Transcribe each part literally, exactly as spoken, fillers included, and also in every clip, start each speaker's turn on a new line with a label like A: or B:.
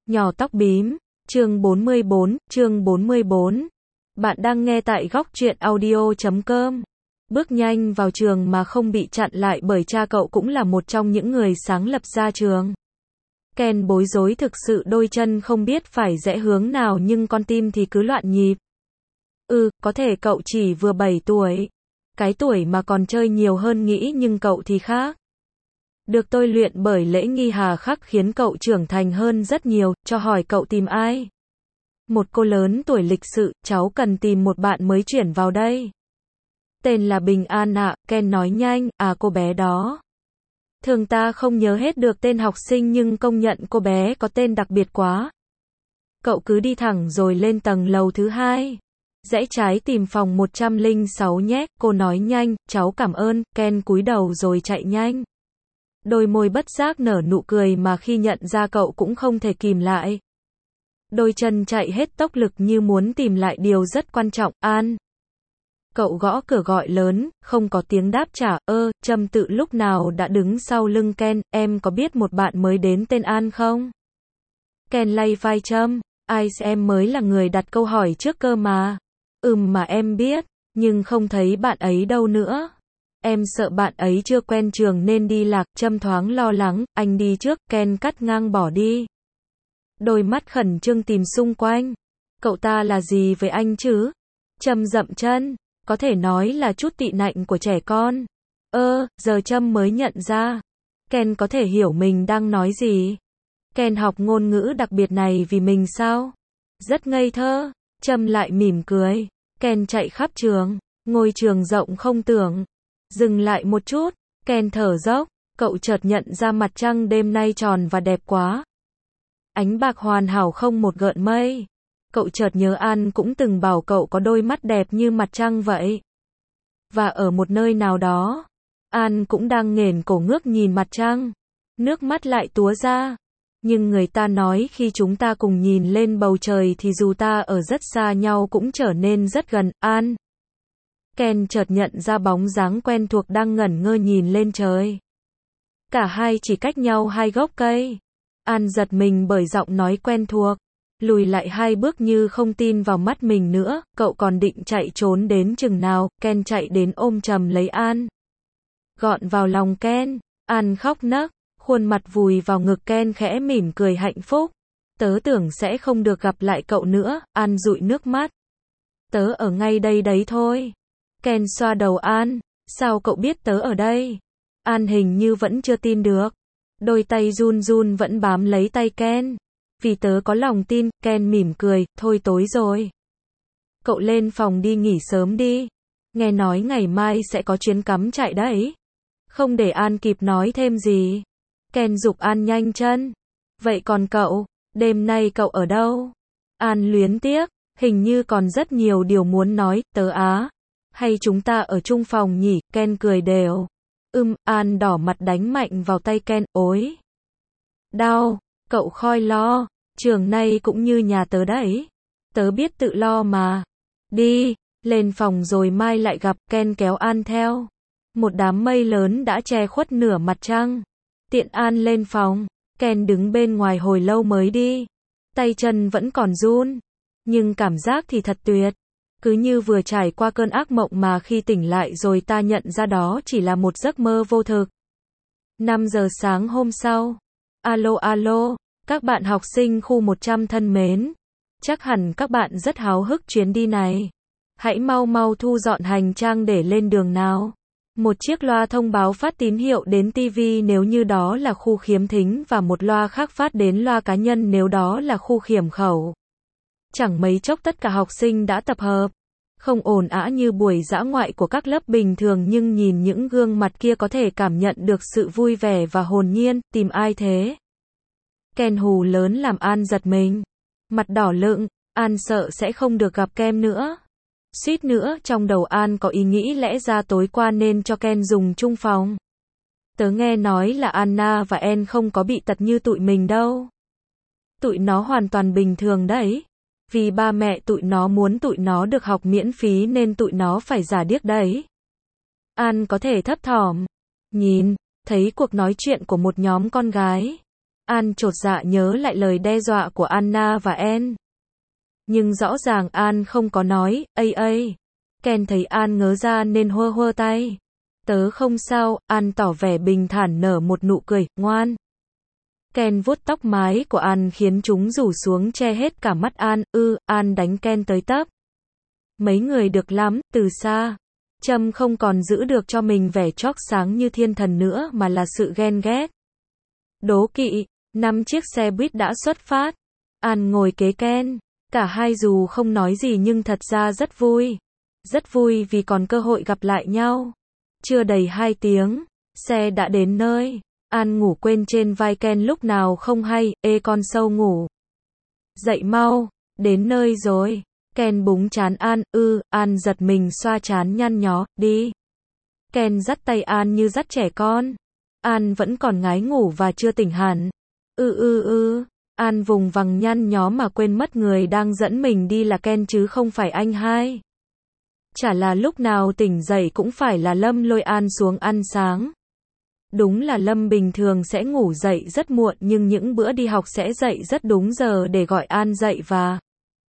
A: Nhỏ tóc bím, chương bốn mươi bốn, chương bốn mươi bốn. Bạn đang nghe tại góc truyện audio chấm com. Bước nhanh vào trường mà không bị chặn lại bởi cha cậu cũng là một trong những người sáng lập ra trường. Ken bối rối thực sự, đôi chân không biết phải rẽ hướng nào nhưng con tim thì cứ loạn nhịp. Ừ, có thể cậu chỉ vừa bảy tuổi. Cái tuổi mà còn chơi nhiều hơn nghĩ, nhưng cậu thì khác. Được tôi luyện bởi lễ nghi hà khắc khiến cậu trưởng thành hơn rất nhiều. Cho hỏi cậu tìm ai? Một cô lớn tuổi lịch sự, cháu cần tìm một bạn mới chuyển vào đây. Tên là Bình An ạ, Ken nói nhanh. À, cô bé đó. Thường ta không nhớ hết được tên học sinh nhưng công nhận cô bé có tên đặc biệt quá. Cậu cứ đi thẳng rồi lên tầng lầu thứ hai. Rẽ trái tìm phòng một trăm lẻ sáu nhé, cô nói nhanh. Cháu cảm ơn. Ken cúi đầu rồi chạy nhanh. Đôi môi bất giác nở nụ cười mà khi nhận ra cậu cũng không thể kìm lại. Đôi chân chạy hết tốc lực như muốn tìm lại điều rất quan trọng. An. Cậu gõ cửa gọi lớn, không có tiếng đáp trả. Ơ, Trâm Tự lúc nào đã đứng sau lưng Ken. Em có biết một bạn mới đến tên An không? Ken lay vai Trâm. Ai, em mới là người đặt câu hỏi trước cơ mà. Ừm, mà em biết, nhưng không thấy bạn ấy đâu nữa. Em sợ bạn ấy chưa quen trường nên đi lạc. Trâm thoáng lo lắng. Anh đi trước. Ken cắt ngang bỏ đi. Đôi mắt khẩn trương tìm xung quanh. Cậu ta là gì với anh chứ? Trâm dậm chân. Có thể nói là chút tị nạnh của trẻ con. Ơ, giờ Trâm mới nhận ra. Ken có thể hiểu mình đang nói gì. Ken học ngôn ngữ đặc biệt này vì mình sao? Rất ngây thơ. Trâm lại mỉm cười. Ken chạy khắp trường. Ngôi trường rộng không tưởng. Dừng lại một chút. Ken thở dốc. Cậu chợt nhận ra mặt trăng đêm nay tròn và đẹp quá. Ánh bạc hoàn hảo không một gợn mây. Cậu chợt nhớ An cũng từng bảo cậu có đôi mắt đẹp như mặt trăng vậy. Và ở một nơi nào đó, An cũng đang nghển cổ ngước nhìn mặt trăng. Nước mắt lại túa ra. Nhưng người ta nói khi chúng ta cùng nhìn lên bầu trời thì dù ta ở rất xa nhau cũng trở nên rất gần. An. Ken chợt nhận ra bóng dáng quen thuộc đang ngẩn ngơ nhìn lên trời. Cả hai chỉ cách nhau hai gốc cây. An giật mình bởi giọng nói quen thuộc. Lùi lại hai bước như không tin vào mắt mình nữa. Cậu còn định chạy trốn đến chừng nào. Ken chạy đến ôm chầm lấy An. Gọn vào lòng Ken. An khóc nấc. Khuôn mặt vùi vào ngực Ken khẽ mỉm cười hạnh phúc. Tớ tưởng sẽ không được gặp lại cậu nữa. An dụi nước mắt. Tớ ở ngay đây đấy thôi. Ken xoa đầu An. Sao cậu biết tớ ở đây? An hình như vẫn chưa tin được. Đôi tay run run vẫn bám lấy tay Ken. Vì tớ có lòng tin. Ken mỉm cười. Thôi tối rồi. Cậu lên phòng đi nghỉ sớm đi. Nghe nói ngày mai sẽ có chuyến cắm trại đấy. Không để An kịp nói thêm gì. Ken giục An nhanh chân. Vậy còn cậu? Đêm nay cậu ở đâu? An luyến tiếc. Hình như còn rất nhiều điều muốn nói. Tớ á. Hay chúng ta ở chung phòng nhỉ? Ken cười đều. Ừm, An đỏ mặt đánh mạnh vào tay Ken. Ối. Đau. Cậu khoi lo. Trường này cũng như nhà tớ đấy. Tớ biết tự lo mà. Đi. Lên phòng rồi mai lại gặp. Ken kéo An theo. Một đám mây lớn đã che khuất nửa mặt trăng. Tiện An lên phòng. Ken đứng bên ngoài hồi lâu mới đi. Tay chân vẫn còn run. Nhưng cảm giác thì thật tuyệt. Cứ như vừa trải qua cơn ác mộng mà khi tỉnh lại rồi ta nhận ra đó chỉ là một giấc mơ vô thực. năm giờ sáng hôm sau. Alo alo, các bạn học sinh khu một trăm thân mến. Chắc hẳn các bạn rất háo hức chuyến đi này. Hãy mau mau thu dọn hành trang để lên đường nào. Một chiếc loa thông báo phát tín hiệu đến ti vi nếu như đó là khu khiếm thính và một loa khác phát đến loa cá nhân nếu đó là khu khiểm khẩu. Chẳng mấy chốc tất cả học sinh đã tập hợp. Không ồn ào như buổi dã ngoại của các lớp bình thường nhưng nhìn những gương mặt kia có thể cảm nhận được sự vui vẻ và hồn nhiên. Tìm ai thế? Ken hù lớn làm An giật mình. Mặt đỏ lựng, An sợ sẽ không được gặp Ken nữa. Suýt nữa trong đầu An có ý nghĩ lẽ ra tối qua nên cho Ken dùng chung phòng. Tớ nghe nói là Anna và En không có bị tật như tụi mình đâu. Tụi nó hoàn toàn bình thường đấy. Vì ba mẹ tụi nó muốn tụi nó được học miễn phí nên tụi nó phải giả điếc đấy. An có thể thấp thỏm. Nhìn, thấy cuộc nói chuyện của một nhóm con gái. An chột dạ nhớ lại lời đe dọa của Anna và Anne. Nhưng rõ ràng An không có nói, ây ây. Ken thấy An ngớ ra nên hơ hơ tay. Tớ không sao, An tỏ vẻ bình thản nở một nụ cười, ngoan. Ken vuốt tóc mái của An khiến chúng rủ xuống che hết cả mắt An, ư, An đánh Ken tới tấp. Mấy người được lắm, từ xa. Trâm không còn giữ được cho mình vẻ chóp sáng như thiên thần nữa mà là sự ghen ghét. Đố kỵ, năm chiếc xe buýt đã xuất phát. An ngồi kế Ken. Cả hai dù không nói gì nhưng thật ra rất vui. Rất vui vì còn cơ hội gặp lại nhau. Chưa đầy hai tiếng, xe đã đến nơi. An ngủ quên trên vai Ken lúc nào không hay, ê con sâu ngủ. Dậy mau, đến nơi rồi. Ken búng trán An, ư, An giật mình xoa trán nhăn nhó, đi. Ken dắt tay An như dắt trẻ con. An vẫn còn ngái ngủ và chưa tỉnh hẳn. Ư ư ư, An vùng vằng nhăn nhó mà quên mất người đang dẫn mình đi là Ken chứ không phải anh hai. Chả là lúc nào tỉnh dậy cũng phải là Lâm lôi An xuống ăn sáng. Đúng là Lâm bình thường sẽ ngủ dậy rất muộn nhưng những bữa đi học sẽ dậy rất đúng giờ để gọi An dậy và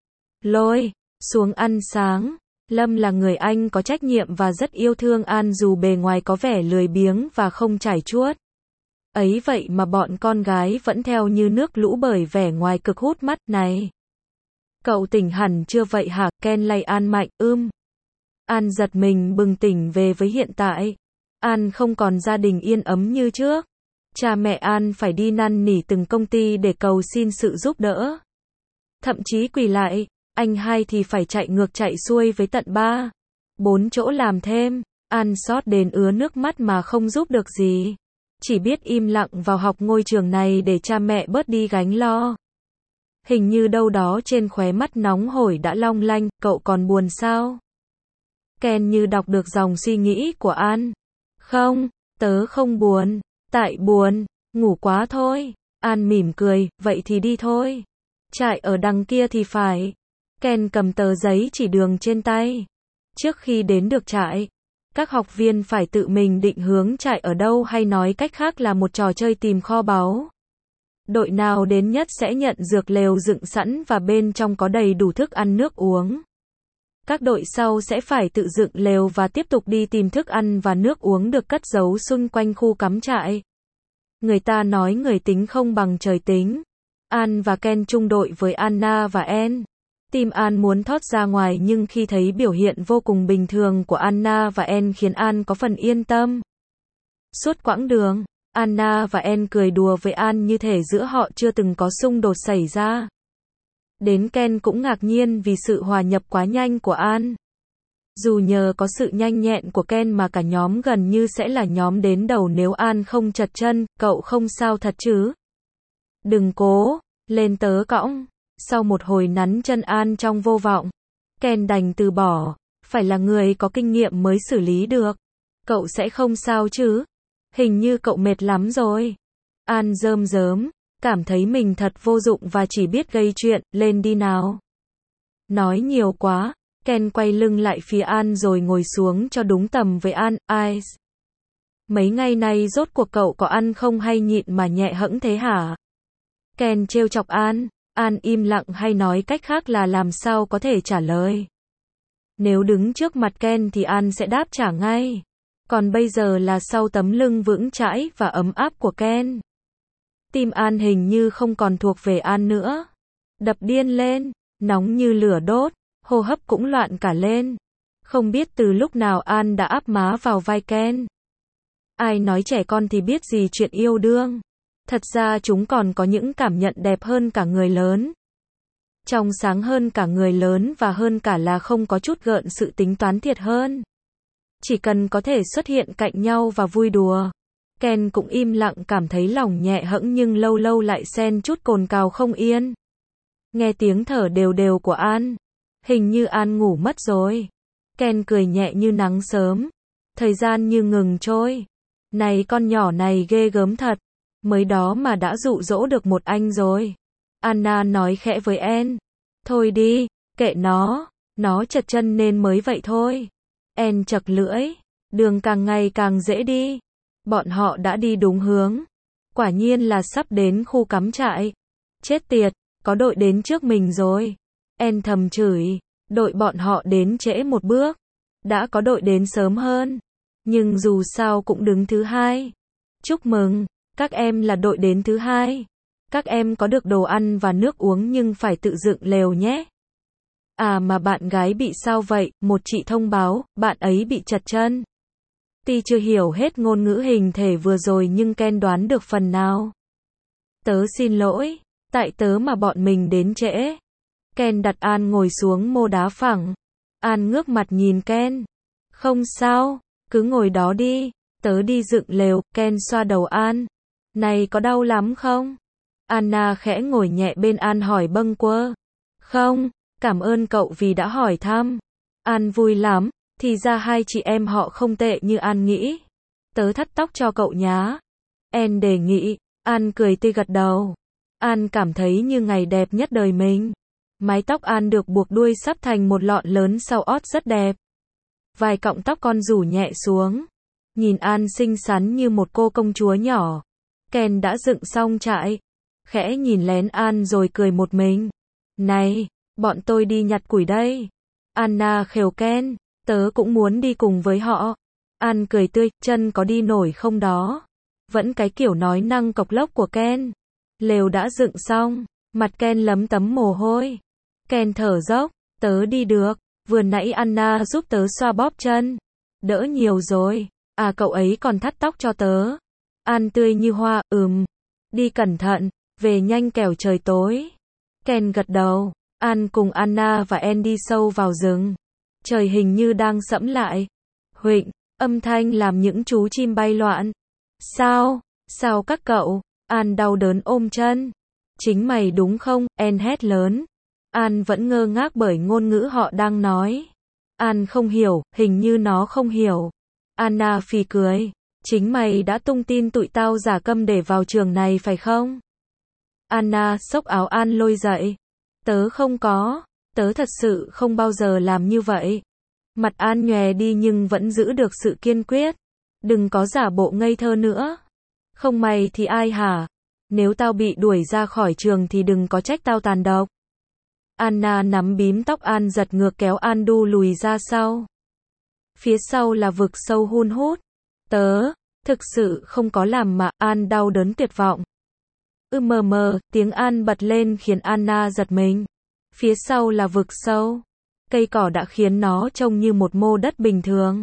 A: lôi xuống ăn sáng. Lâm là người anh có trách nhiệm và rất yêu thương An dù bề ngoài có vẻ lười biếng và không trải chuốt. Ấy vậy mà bọn con gái vẫn theo như nước lũ bởi vẻ ngoài cực hút mắt này. Cậu tỉnh hẳn chưa vậy hả? Ken lay An mạnh, ưm. An giật mình bừng tỉnh về với hiện tại. An không còn gia đình yên ấm như trước. Cha mẹ An phải đi năn nỉ từng công ty để cầu xin sự giúp đỡ. Thậm chí quỳ lại, anh hai thì phải chạy ngược chạy xuôi với tận ba, bốn chỗ làm thêm. An xót đến ứa nước mắt mà không giúp được gì. Chỉ biết im lặng vào học ngôi trường này để cha mẹ bớt đi gánh lo. Hình như đâu đó trên khóe mắt nóng hổi đã long lanh, cậu còn buồn sao? Ken như đọc được dòng suy nghĩ của An. Không, tớ không buồn. Tại buồn, ngủ quá thôi. An mỉm cười, vậy thì đi thôi. Trại ở đằng kia thì phải. Ken cầm tờ giấy chỉ đường trên tay. Trước khi đến được trại, các học viên phải tự mình định hướng trại ở đâu hay nói cách khác là một trò chơi tìm kho báu. Đội nào đến nhất sẽ nhận dược lều dựng sẵn và bên trong có đầy đủ thức ăn nước uống. Các đội sau sẽ phải tự dựng lều và tiếp tục đi tìm thức ăn và nước uống được cất giấu xung quanh khu cắm trại. Người ta nói người tính không bằng trời tính. An và Ken chung đội với Anna và Anne. Tim An muốn thót ra ngoài nhưng khi thấy biểu hiện vô cùng bình thường của Anna và Anne khiến An có phần yên tâm. Suốt quãng đường, Anna và Anne cười đùa với An như thể giữa họ chưa từng có xung đột xảy ra. Đến Ken cũng ngạc nhiên vì sự hòa nhập quá nhanh của An. Dù nhờ có sự nhanh nhẹn của Ken mà cả nhóm gần như sẽ là nhóm đến đầu nếu An không trật chân, cậu không sao thật chứ? Đừng cố, lên tớ cõng. Sau một hồi nắn chân An trong vô vọng, Ken đành từ bỏ, phải là người có kinh nghiệm mới xử lý được. Cậu sẽ không sao chứ? Hình như cậu mệt lắm rồi. An rơm rớm, cảm thấy mình thật vô dụng và chỉ biết gây chuyện, lên đi nào. Nói nhiều quá, Ken quay lưng lại phía An rồi ngồi xuống cho đúng tầm với An, Ice. Mấy ngày nay rốt cuộc cậu có ăn không hay nhịn mà nhẹ hẫng thế hả? Ken trêu chọc An. An im lặng hay nói cách khác là làm sao có thể trả lời. Nếu đứng trước mặt Ken thì An sẽ đáp trả ngay. Còn bây giờ là sau tấm lưng vững chãi và ấm áp của Ken. Tim An hình như không còn thuộc về An nữa. Đập điên lên, nóng như lửa đốt, hô hấp cũng loạn cả lên. Không biết từ lúc nào An đã áp má vào vai Ken. Ai nói trẻ con thì biết gì chuyện yêu đương. Thật ra chúng còn có những cảm nhận đẹp hơn cả người lớn. Trong sáng hơn cả người lớn và hơn cả là không có chút gợn sự tính toán thiệt hơn. Chỉ cần có thể xuất hiện cạnh nhau và vui đùa. Ken cũng im lặng cảm thấy lòng nhẹ hẫng nhưng lâu lâu lại xen chút cồn cào không yên. Nghe tiếng thở đều đều của An. Hình như An ngủ mất rồi. Ken cười nhẹ như nắng sớm. Thời gian như ngừng trôi. Này con nhỏ này ghê gớm thật. Mới đó mà đã dụ dỗ được một anh rồi. Anna nói khẽ với Anne. Thôi đi, kệ nó. Nó chật chân nên mới vậy thôi. Anne chật lưỡi. Đường càng ngày càng dễ đi. Bọn họ đã đi đúng hướng. Quả nhiên là sắp đến khu cắm trại. Chết tiệt, có đội đến trước mình rồi. En thầm chửi, đội bọn họ đến trễ một bước. Đã có đội đến sớm hơn. Nhưng dù sao cũng đứng thứ hai. Chúc mừng, các em là đội đến thứ hai. Các em có được đồ ăn và nước uống nhưng phải tự dựng lều nhé. À mà bạn gái bị sao vậy? Một chị thông báo, bạn ấy bị trật chân. Tuy chưa hiểu hết ngôn ngữ hình thể vừa rồi nhưng Ken đoán được phần nào. Tớ xin lỗi, tại tớ mà bọn mình đến trễ. Ken đặt An ngồi xuống mô đá phẳng. An ngước mặt nhìn Ken. Không sao, cứ ngồi đó đi, tớ đi dựng lều. Ken xoa đầu An. Này có đau lắm không? Anna khẽ ngồi nhẹ bên An hỏi bâng quơ. Không, cảm ơn cậu vì đã hỏi thăm. An vui lắm, thì ra hai chị em họ không tệ như An nghĩ. Tớ thắt tóc cho cậu nhá. En đề nghị. An cười tươi gật đầu. An cảm thấy như ngày đẹp nhất đời mình. Mái tóc An được buộc đuôi sắp thành một lọn lớn sau ót rất đẹp. Vài cọng tóc con rủ nhẹ xuống. Nhìn An xinh xắn như một cô công chúa nhỏ. Ken đã dựng xong trại. Khẽ nhìn lén An rồi cười một mình. Này, bọn tôi đi nhặt củi đây. Anna khều Ken, tớ cũng muốn đi cùng với họ. An cười tươi, chân có đi nổi không đó? Vẫn cái kiểu nói năng cộc lốc của Ken. Lều đã dựng xong, mặt Ken lấm tấm mồ hôi. Ken thở dốc, tớ đi được, vừa nãy Anna giúp tớ xoa bóp chân. Đỡ nhiều rồi, à cậu ấy còn thắt tóc cho tớ. An tươi như hoa, ừm. Đi cẩn thận, về nhanh kẻo trời tối. Ken gật đầu, An cùng Anna và En đi sâu vào rừng. Trời hình như đang sẫm lại. Huỵch, âm thanh làm những chú chim bay loạn. Sao, sao các cậu? An đau đớn ôm chân. Chính mày đúng không? En hét lớn. An vẫn ngơ ngác bởi ngôn ngữ họ đang nói. An không hiểu, hình như nó không hiểu. Anna phì cười. Chính mày đã tung tin tụi tao giả câm để vào trường này phải không? Anna xốc áo An lôi dậy. Tớ không có, tớ thật sự không bao giờ làm như vậy. Mặt An nhòe đi nhưng vẫn giữ được sự kiên quyết. Đừng có giả bộ ngây thơ nữa. Không mày thì ai hả? Nếu tao bị đuổi ra khỏi trường thì đừng có trách tao tàn độc. Anna nắm bím tóc An giật ngược kéo An đu lùi ra sau. Phía sau là vực sâu hun hút. Tớ, thực sự không có làm mà. An đau đớn tuyệt vọng. Ư mờ mờ, tiếng An bật lên khiến Anna giật mình. Phía sau là vực sâu. Cây cỏ đã khiến nó trông như một mô đất bình thường.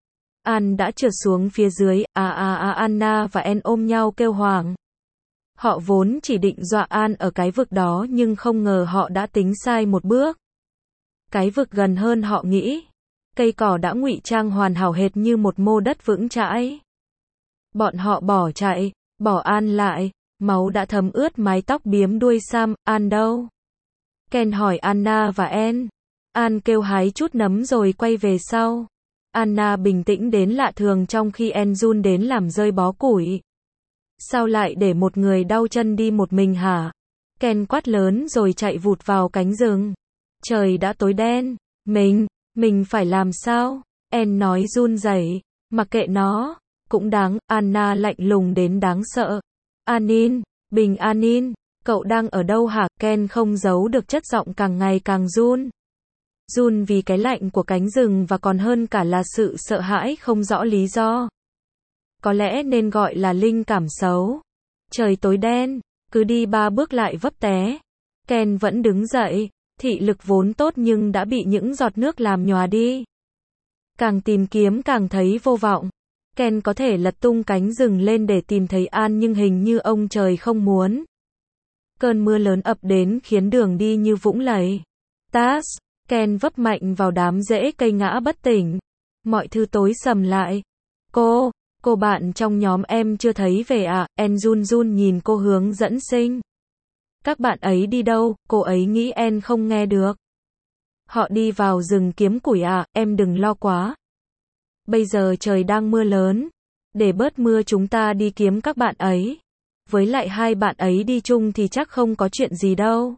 A: An đã trượt xuống phía dưới, à à à Anna và En ôm nhau kêu hoảng. Họ vốn chỉ định dọa An ở cái vực đó nhưng không ngờ họ đã tính sai một bước. Cái vực gần hơn họ nghĩ. Cây cỏ đã ngụy trang hoàn hảo hệt như một mô đất vững chãi. Bọn họ bỏ chạy, bỏ An lại. Máu đã thấm ướt mái tóc biếm đuôi Sam. An đâu? Ken hỏi Anna và En. An kêu hái chút nấm rồi quay về sau. Anna bình tĩnh đến lạ thường trong khi En run đến làm rơi bó củi. Sao lại để một người đau chân đi một mình hả? Ken quát lớn rồi chạy vụt vào cánh rừng. Trời đã tối đen. Mình, mình phải làm sao? En nói run rẩy. Mặc kệ nó. Cũng đáng. Anna lạnh lùng đến đáng sợ. Anin, Bình Anin, cậu đang ở đâu hả? Ken không giấu được chất giọng càng ngày càng run. Run vì cái lạnh của cánh rừng và còn hơn cả là sự sợ hãi không rõ lý do. Có lẽ nên gọi là linh cảm xấu. Trời tối đen, cứ đi ba bước lại vấp té. Ken vẫn đứng dậy, thị lực vốn tốt nhưng đã bị những giọt nước làm nhòa đi. Càng tìm kiếm càng thấy vô vọng. Ken có thể lật tung cánh rừng lên để tìm thấy An nhưng hình như ông trời không muốn. Cơn mưa lớn ập đến khiến đường đi như vũng lầy. Tass, Ken vấp mạnh vào đám rễ cây ngã bất tỉnh. Mọi thứ tối sầm lại. Cô, cô bạn trong nhóm em chưa thấy về à? En run run nhìn cô hướng dẫn sinh. Các bạn ấy đi đâu? Cô ấy nghĩ En không nghe được. Họ đi vào rừng kiếm củi à? Em đừng lo quá. Bây giờ trời đang mưa lớn. Để bớt mưa chúng ta đi kiếm các bạn ấy. Với lại hai bạn ấy đi chung thì chắc không có chuyện gì đâu.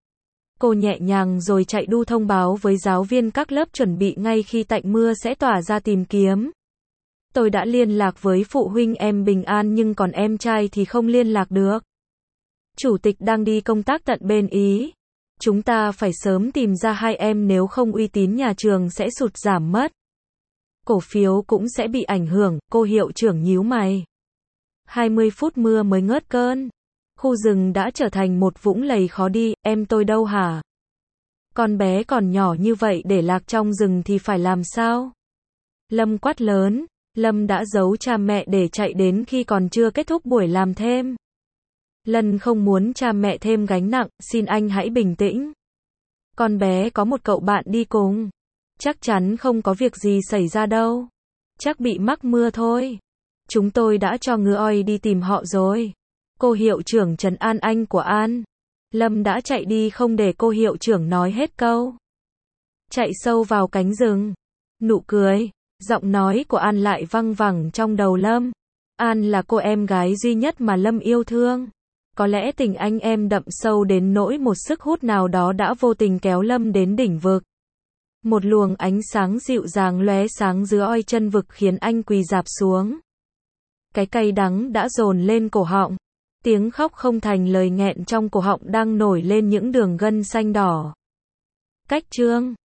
A: Cô nhẹ nhàng rồi chạy đu thông báo với giáo viên các lớp chuẩn bị ngay khi tạnh mưa sẽ tỏa ra tìm kiếm. Tôi đã liên lạc với phụ huynh em bình an nhưng còn em trai thì không liên lạc được. Chủ tịch đang đi công tác tận bên Ý. Chúng ta phải sớm tìm ra hai em nếu không uy tín nhà trường sẽ sụt giảm mất. Cổ phiếu cũng sẽ bị ảnh hưởng, cô hiệu trưởng nhíu mày. hai mươi phút mưa mới ngớt cơn. Khu rừng đã trở thành một vũng lầy khó đi, em tôi đâu hả? Con bé còn nhỏ như vậy để lạc trong rừng thì phải làm sao? Lâm quát lớn, Lâm đã giấu cha mẹ để chạy đến khi còn chưa kết thúc buổi làm thêm. Lân không muốn cha mẹ thêm gánh nặng, xin anh hãy bình tĩnh. Con bé có một cậu bạn đi cùng. Chắc chắn không có việc gì xảy ra đâu. Chắc bị mắc mưa thôi. Chúng tôi đã cho ngựa oi đi tìm họ rồi. Cô hiệu trưởng trấn an anh của An. Lâm đã chạy đi không để cô hiệu trưởng nói hết câu. Chạy sâu vào cánh rừng. Nụ cười, giọng nói của An lại văng vẳng trong đầu Lâm. An là cô em gái duy nhất mà Lâm yêu thương. Có lẽ tình anh em đậm sâu đến nỗi một sức hút nào đó đã vô tình kéo Lâm đến đỉnh vực. Một luồng ánh sáng dịu dàng lóe sáng giữa oi chân vực khiến anh quỳ rạp xuống. Cái cay đắng đã dồn lên cổ họng. Tiếng khóc không thành lời nghẹn trong cổ họng đang nổi lên những đường gân xanh đỏ. Cách chương